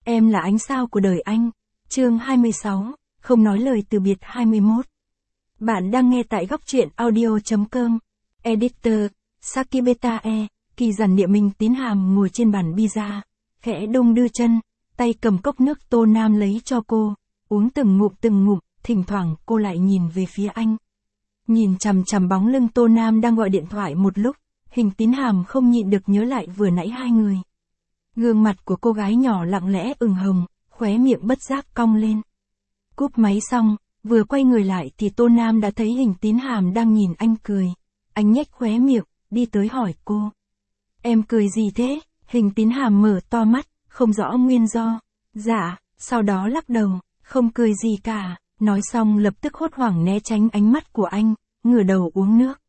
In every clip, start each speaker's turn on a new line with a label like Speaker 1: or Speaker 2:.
Speaker 1: Em là ánh sao của đời anh. Chương 26, không nói lời từ biệt 21. Bạn đang nghe tại góc truyện audio.com. Editor, Sakibeta E, Kỳ giản niệm Minh Tín Hàm ngồi trên bàn pizza, khẽ đung đưa chân, tay cầm cốc nước Tô Nam lấy cho cô, uống từng ngụm, thỉnh thoảng cô lại nhìn về phía anh. Nhìn chằm chằm bóng lưng Tô Nam đang gọi điện thoại một lúc, Hình Tín Hàm không nhịn được nhớ lại vừa nãy hai người. Gương mặt của cô gái nhỏ lặng lẽ ửng hồng, khóe miệng bất giác cong lên. Cúp máy xong, vừa quay người lại thì Tô Nam đã thấy Hình Tín Hàm đang nhìn anh cười. Anh nhếch khóe miệng, đi tới hỏi cô. Em cười gì thế? Hình Tín Hàm mở to mắt, không rõ nguyên do. Dạ, sau đó lắc đầu, không cười gì cả. Nói xong lập tức hốt hoảng né tránh ánh mắt của anh, ngửa đầu uống nước.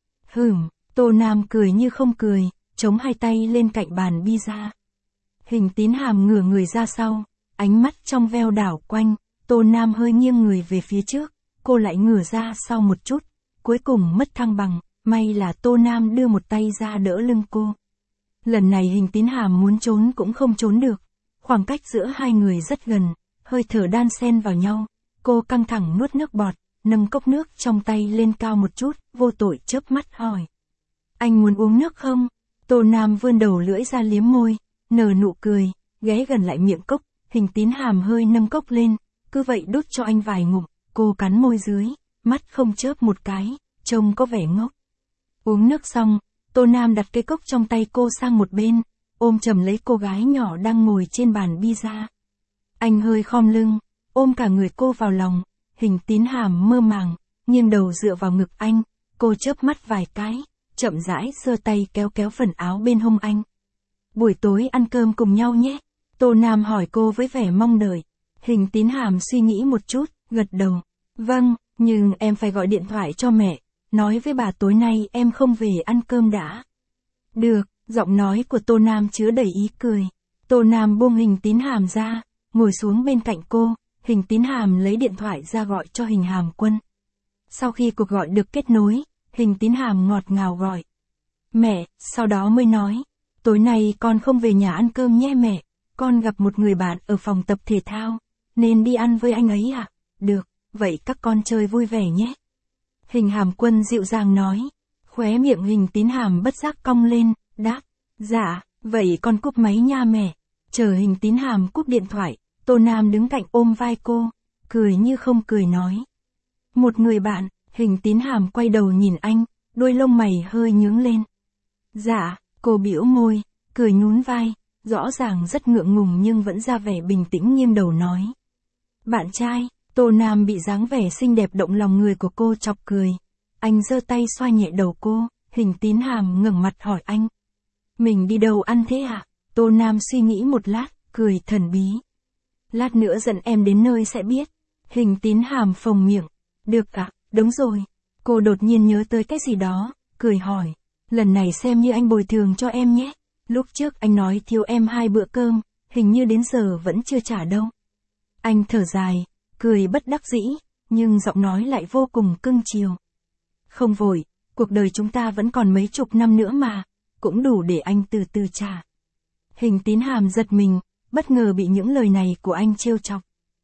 Speaker 1: Tô Nam cười như không cười, chống hai tay lên cạnh bàn pizza. Hình Tín Hàm ngửa người ra sau, ánh mắt trong veo đảo quanh, Tô Nam hơi nghiêng người về phía trước, cô lại ngửa ra sau một chút, cuối cùng mất thăng bằng, may là Tô Nam đưa một tay ra đỡ lưng cô. Lần này Hình Tín Hàm muốn trốn cũng không trốn được, khoảng cách giữa hai người rất gần, hơi thở đan xen vào nhau, cô căng thẳng nuốt nước bọt, nâng cốc nước trong tay lên cao một chút, vô tội chớp mắt hỏi. Anh muốn uống nước không? Tô Nam vươn đầu lưỡi ra liếm môi, nở nụ cười, ghé gần lại miệng cốc, Hình Tín Hàm hơi nâng cốc lên, cứ vậy đút cho anh vài ngụm, cô cắn môi dưới, mắt không chớp một cái, trông có vẻ ngốc. Uống nước xong, Tô Nam đặt cái cốc trong tay cô sang một bên, ôm chầm lấy cô gái nhỏ đang ngồi trên bàn pizza. Anh hơi khom lưng, ôm cả người cô vào lòng, Hình Tín Hàm mơ màng, nghiêng đầu dựa vào ngực anh, cô chớp mắt vài cái, chậm rãi giơ tay kéo kéo phần áo bên hông anh. Buổi tối ăn cơm cùng nhau nhé. Tô Nam hỏi cô với vẻ mong đợi. Hình Tín Hàm suy nghĩ một chút, gật đầu. Vâng, nhưng em phải gọi điện thoại cho mẹ, nói với bà tối nay em không về ăn cơm đã. Được, giọng nói của Tô Nam chứa đầy ý cười. Tô Nam buông Hình Tín Hàm ra, ngồi xuống bên cạnh cô, Hình Tín Hàm lấy điện thoại ra gọi cho Hình Hàm Quân. Sau khi cuộc gọi được kết nối, Hình Tín Hàm ngọt ngào gọi. Mẹ, sau đó mới nói. Tối nay con không về nhà ăn cơm nhé mẹ, con gặp một người bạn ở phòng tập thể thao, nên đi ăn với anh ấy à? Được, vậy các con chơi vui vẻ nhé. Hình Hàm Quân dịu dàng nói, khóe miệng Hình Tín Hàm bất giác cong lên, đáp, dạ, vậy con cúp máy nha mẹ. Chờ Hình Tín Hàm cúp điện thoại, Tô Nam đứng cạnh ôm vai cô, cười như không cười nói. Một người bạn, Hình Tín Hàm quay đầu nhìn anh, đôi lông mày hơi nhướng lên. Dạ. Cô bĩu môi, cười nhún vai, rõ ràng rất ngượng ngùng nhưng vẫn ra vẻ bình tĩnh nghiêng đầu nói. Bạn trai, Tô Nam bị dáng vẻ xinh đẹp động lòng người của cô chọc cười. Anh giơ tay xoa nhẹ đầu cô, Hình Tín Hàm ngẩng mặt hỏi anh. Mình đi đâu ăn thế ạ? Tô Nam suy nghĩ một lát, cười thần bí. Lát nữa dẫn em đến nơi sẽ biết. Hình Tín Hàm phồng miệng. Được ạ, đúng rồi. Cô đột nhiên nhớ tới cái gì đó, cười hỏi. Lần này xem như anh bồi thường cho em nhé. Lúc trước anh nói thiếu em 2 bữa cơm, hình như đến giờ vẫn chưa trả đâu. Anh thở dài, cười bất đắc dĩ, nhưng giọng nói lại vô cùng cưng chiều. Không vội, cuộc đời chúng ta vẫn còn mấy chục năm nữa mà, cũng đủ để anh từ từ trả. Hình Tín Hàm giật mình, bất ngờ bị những lời này của anh trêu chọc.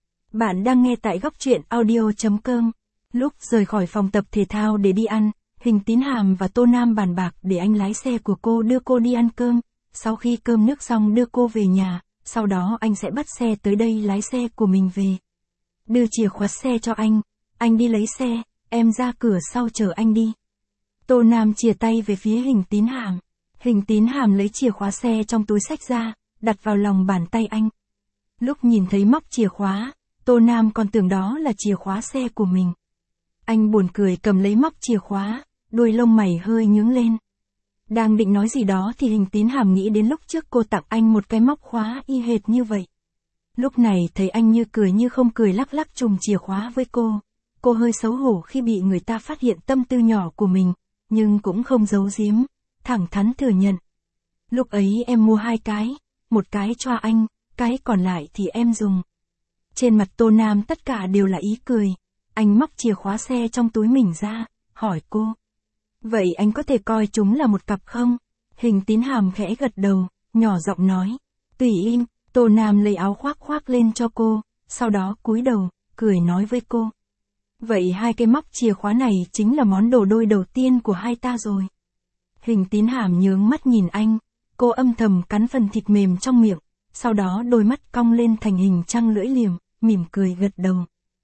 Speaker 1: Bạn đang nghe tại góc truyện audio.com. Lúc rời khỏi phòng tập thể thao để đi ăn, Hình Tín Hàm và Tô Nam bàn bạc để anh lái xe của cô đưa cô đi ăn cơm, sau khi cơm nước xong đưa cô về nhà, sau đó anh sẽ bắt xe tới đây lái xe của mình về. Đưa chìa khóa xe cho anh đi lấy xe, em ra cửa sau chờ anh đi. Tô Nam chìa tay về phía Hình Tín Hàm. Hình Tín Hàm lấy chìa khóa xe trong túi xách ra, đặt vào lòng bàn tay anh. Lúc nhìn thấy móc chìa khóa, Tô Nam còn tưởng đó là chìa khóa xe của mình. Anh buồn cười cầm lấy móc chìa khóa. Đuôi lông mày hơi nhướng lên. Đang định nói gì đó thì Hình Tín Hàm nghĩ đến lúc trước cô tặng anh một cái móc khóa y hệt như vậy. Lúc này thấy anh như cười như không cười lắc lắc chùm chìa khóa với cô hơi xấu hổ khi bị người ta phát hiện tâm tư nhỏ của mình, nhưng cũng không giấu giếm, thẳng thắn thừa nhận. Lúc ấy em mua 2 cái, một cái cho anh, cái còn lại thì em dùng. Trên mặt Tô Nam tất cả đều là ý cười, anh móc chìa khóa xe trong túi mình ra, hỏi cô. Vậy anh có thể coi chúng là một cặp không? Hình Tín Hàm khẽ gật đầu, nhỏ giọng nói. Tùy im, Tô Nam lấy áo khoác khoác lên cho cô, sau đó cúi đầu, cười nói với cô. Vậy hai cái móc chìa khóa này chính là món đồ đôi đầu tiên của hai ta rồi. Hình Tín Hàm nhướng mắt nhìn anh, cô âm thầm cắn phần thịt mềm trong miệng, sau đó đôi mắt cong lên thành hình trăng lưỡi liềm, mỉm cười gật đầu.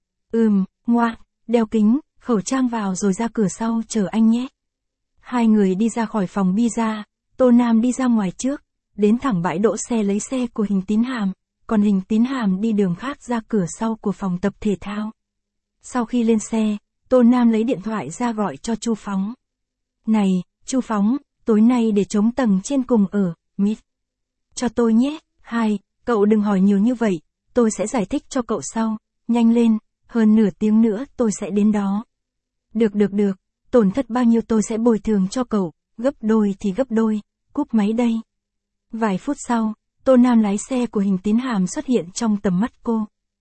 Speaker 1: Ngoan, đeo kính, khẩu trang vào rồi ra cửa sau chờ anh nhé. Hai người đi ra khỏi phòng pizza, Tô Nam đi ra ngoài trước, đến thẳng bãi đỗ xe lấy xe của Hình Tín Hàm, còn Hình Tín Hàm đi đường khác ra cửa sau của phòng tập thể thao. Sau khi lên xe, Tô Nam lấy điện thoại ra gọi cho Chu Phóng. Này, Chu Phóng, tối nay để trống tầng trên cùng ở, Mít. Cho tôi nhé, cậu đừng hỏi nhiều như vậy, tôi sẽ giải thích cho cậu sau, nhanh lên, hơn nửa tiếng nữa tôi sẽ đến đó. Được, tổn thất bao nhiêu tôi sẽ bồi thường cho cậu, gấp đôi thì gấp đôi, cúp máy đây. Vài phút sau, Tô Nam lái xe của Hình Tín Hàm xuất hiện trong tầm mắt cô.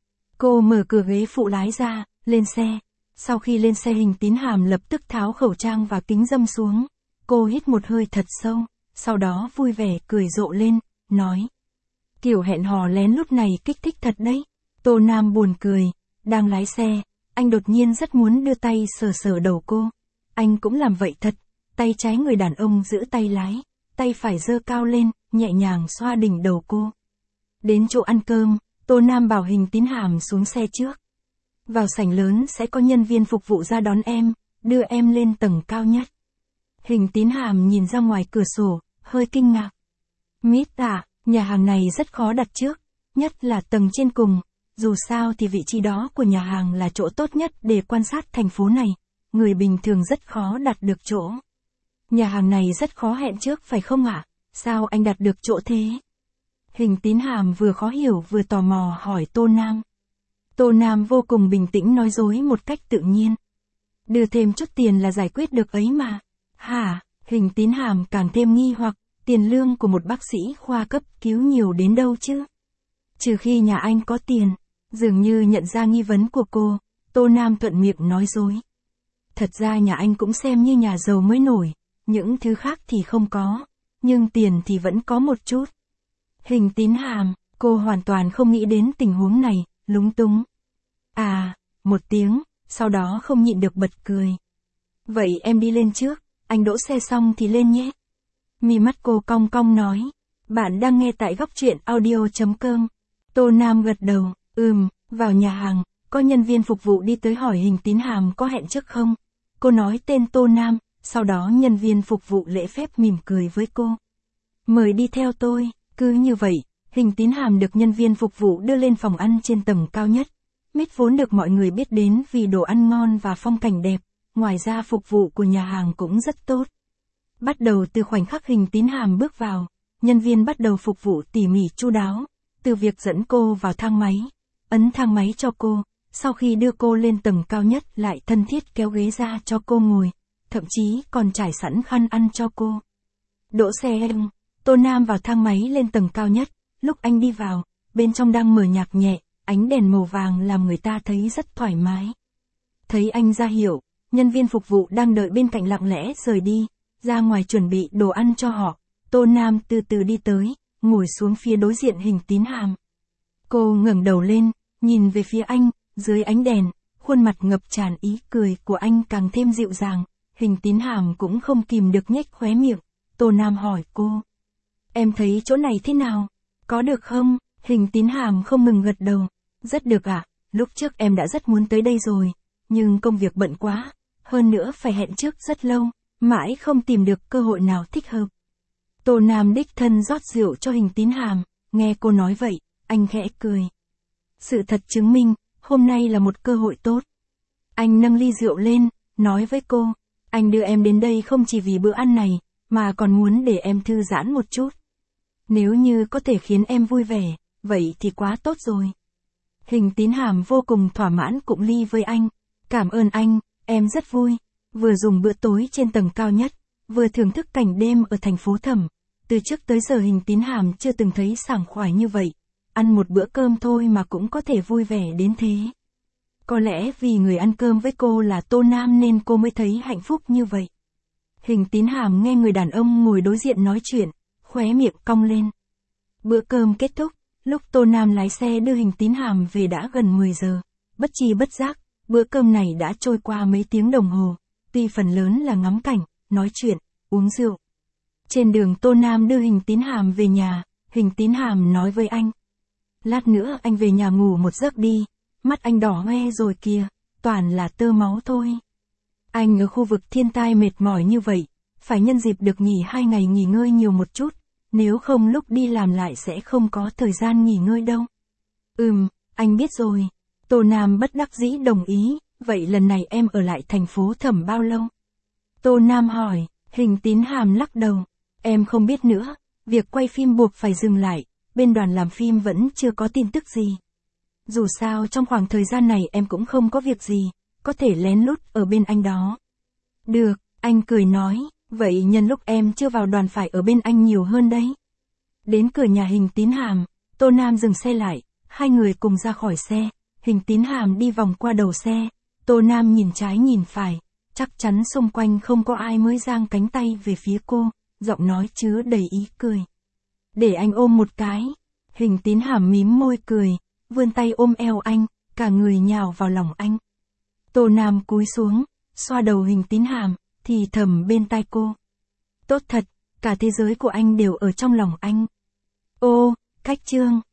Speaker 1: Cô mở cửa ghế phụ lái ra, lên xe. Sau khi lên xe Hình Tín Hàm lập tức tháo khẩu trang và kính râm xuống. Cô hít một hơi thật sâu, sau đó vui vẻ cười rộ lên, nói. Kiểu hẹn hò lén lúc này kích thích thật đấy. Tô Nam buồn cười, đang lái xe, anh đột nhiên rất muốn đưa tay sờ đầu cô. Anh cũng làm vậy thật, tay trái người đàn ông giữ tay lái, tay phải giơ cao lên, nhẹ nhàng xoa đỉnh đầu cô. Đến chỗ ăn cơm, Tô Nam bảo Hình Tín Hàm xuống xe trước. Vào sảnh lớn sẽ có nhân viên phục vụ ra đón em, đưa em lên tầng cao nhất. Hình Tín Hàm nhìn ra ngoài cửa sổ, hơi kinh ngạc. Mít à, nhà hàng này rất khó đặt trước, nhất là tầng trên cùng, dù sao thì vị trí đó của nhà hàng là chỗ tốt nhất để quan sát thành phố này, người bình thường rất khó đặt được chỗ. Nhà hàng này rất khó hẹn trước phải không ạ? Sao anh đặt được chỗ thế? Hình Tín Hàm vừa khó hiểu vừa tò mò hỏi Tô Nam. Tô Nam vô cùng bình tĩnh nói dối một cách tự nhiên. Đưa thêm chút tiền là giải quyết được ấy mà. Hả? Hình Tín Hàm càng thêm nghi hoặc, tiền lương của một bác sĩ khoa cấp cứu nhiều đến đâu chứ? Trừ khi nhà anh có tiền. Dường như nhận ra nghi vấn của cô, Tô Nam thuận miệng nói dối. Thật ra nhà anh cũng xem như nhà giàu mới nổi, những thứ khác thì không có, nhưng tiền thì vẫn có một chút. Hình Tín Hàm, cô hoàn toàn không nghĩ đến tình huống này, lúng túng. Một tiếng, sau đó không nhịn được bật cười. Vậy em đi lên trước, anh đỗ xe xong thì lên nhé. Mi mắt cô cong cong nói. Bạn đang nghe tại góc truyện audio.com. Tô Nam gật đầu, vào nhà hàng, có nhân viên phục vụ đi tới hỏi Hình Tín Hàm có hẹn trước không. Cô nói tên Tô Nam, sau đó nhân viên phục vụ lễ phép mỉm cười với cô. Mời đi theo tôi, cứ như vậy, Hình Tín Hàm được nhân viên phục vụ đưa lên phòng ăn trên tầng cao nhất. Mít vốn được mọi người biết đến vì đồ ăn ngon và phong cảnh đẹp, ngoài ra phục vụ của nhà hàng cũng rất tốt. Bắt đầu từ khoảnh khắc Hình Tín Hàm bước vào, nhân viên bắt đầu phục vụ tỉ mỉ chu đáo, từ việc dẫn cô vào thang máy, ấn thang máy cho cô, sau khi đưa cô lên tầng cao nhất lại thân thiết kéo ghế ra cho cô ngồi, thậm chí còn trải sẵn khăn ăn cho cô. Đỗ xe Tô Nam vào thang máy lên tầng cao nhất, lúc anh đi vào, bên trong đang mở nhạc nhẹ, ánh đèn màu vàng làm người ta thấy rất thoải mái. Thấy anh ra hiệu, nhân viên phục vụ đang đợi bên cạnh lặng lẽ rời đi, ra ngoài chuẩn bị đồ ăn cho họ. Tô Nam từ từ đi tới, ngồi xuống phía đối diện Hình Tín Hàm. Cô ngẩng đầu lên, nhìn về phía anh, dưới ánh đèn, khuôn mặt ngập tràn ý cười của anh càng thêm dịu dàng. Hình Tín Hàm cũng không kìm được nhếch khóe miệng. Tô Nam hỏi cô. Em thấy chỗ này thế nào? Có được không? Hình Tín Hàm không ngừng gật đầu. Rất được ạ, lúc trước em đã rất muốn tới đây rồi, nhưng công việc bận quá, hơn nữa phải hẹn trước rất lâu, mãi không tìm được cơ hội nào thích hợp. Tô Nam đích thân rót rượu cho Hình Tín Hàm, nghe cô nói vậy, anh khẽ cười. Sự thật chứng minh, hôm nay là một cơ hội tốt. Anh nâng ly rượu lên, nói với cô, anh đưa em đến đây không chỉ vì bữa ăn này, mà còn muốn để em thư giãn một chút. Nếu như có thể khiến em vui vẻ, vậy thì quá tốt rồi. Hình Tín Hàm vô cùng thỏa mãn cụng ly với anh. Cảm ơn anh, em rất vui. Vừa dùng bữa tối trên tầng cao nhất, vừa thưởng thức cảnh đêm ở thành phố Thẩm. Từ trước tới giờ Hình Tín Hàm chưa từng thấy sảng khoái như vậy. Ăn một bữa cơm thôi mà cũng có thể vui vẻ đến thế. Có lẽ vì người ăn cơm với cô là Tô Nam nên cô mới thấy hạnh phúc như vậy. Hình Tín Hàm nghe người đàn ông ngồi đối diện nói chuyện, khóe miệng cong lên. Bữa cơm kết thúc, Lúc Tô Nam lái xe đưa Hình Tín Hàm về đã gần 10 giờ. Bất chi bất giác, bữa cơm này đã trôi qua mấy tiếng đồng hồ, tuy phần lớn là ngắm cảnh, nói chuyện, uống rượu. Trên đường Tô Nam đưa Hình Tín Hàm về nhà, Hình Tín Hàm nói với anh. Lát nữa anh về nhà ngủ một giấc đi, mắt anh đỏ hoe rồi kìa, toàn là tơ máu thôi. Anh ở khu vực thiên tai mệt mỏi như vậy, phải nhân dịp được nghỉ 2 ngày nghỉ ngơi nhiều một chút, nếu không lúc đi làm lại sẽ không có thời gian nghỉ ngơi đâu. Anh biết rồi. Tô Nam bất đắc dĩ đồng ý, vậy lần này em ở lại thành phố Thẩm bao lâu? Tô Nam hỏi, Hình Tín Hàm lắc đầu, em không biết nữa, việc quay phim buộc phải dừng lại, bên đoàn làm phim vẫn chưa có tin tức gì. Dù sao trong khoảng thời gian này em cũng không có việc gì, có thể lén lút ở bên anh đó. Được, anh cười nói, vậy nhân lúc em chưa vào đoàn phải ở bên anh nhiều hơn đấy. Đến cửa nhà Hình Tín Hàm, Tô Nam dừng xe lại, hai người cùng ra khỏi xe, Hình Tín Hàm đi vòng qua đầu xe, Tô Nam nhìn trái nhìn phải, chắc chắn xung quanh không có ai mới giang cánh tay về phía cô, giọng nói chứa đầy ý cười. Để anh ôm một cái. Hình Tín Hàm mím môi cười, vươn tay ôm eo anh, cả người nhào vào lòng anh. Tô Nam cúi xuống, xoa đầu Hình Tín Hàm, thì thầm bên tai cô. Tốt thật, cả thế giới của anh đều ở trong lòng anh. Ô, Khách Chương.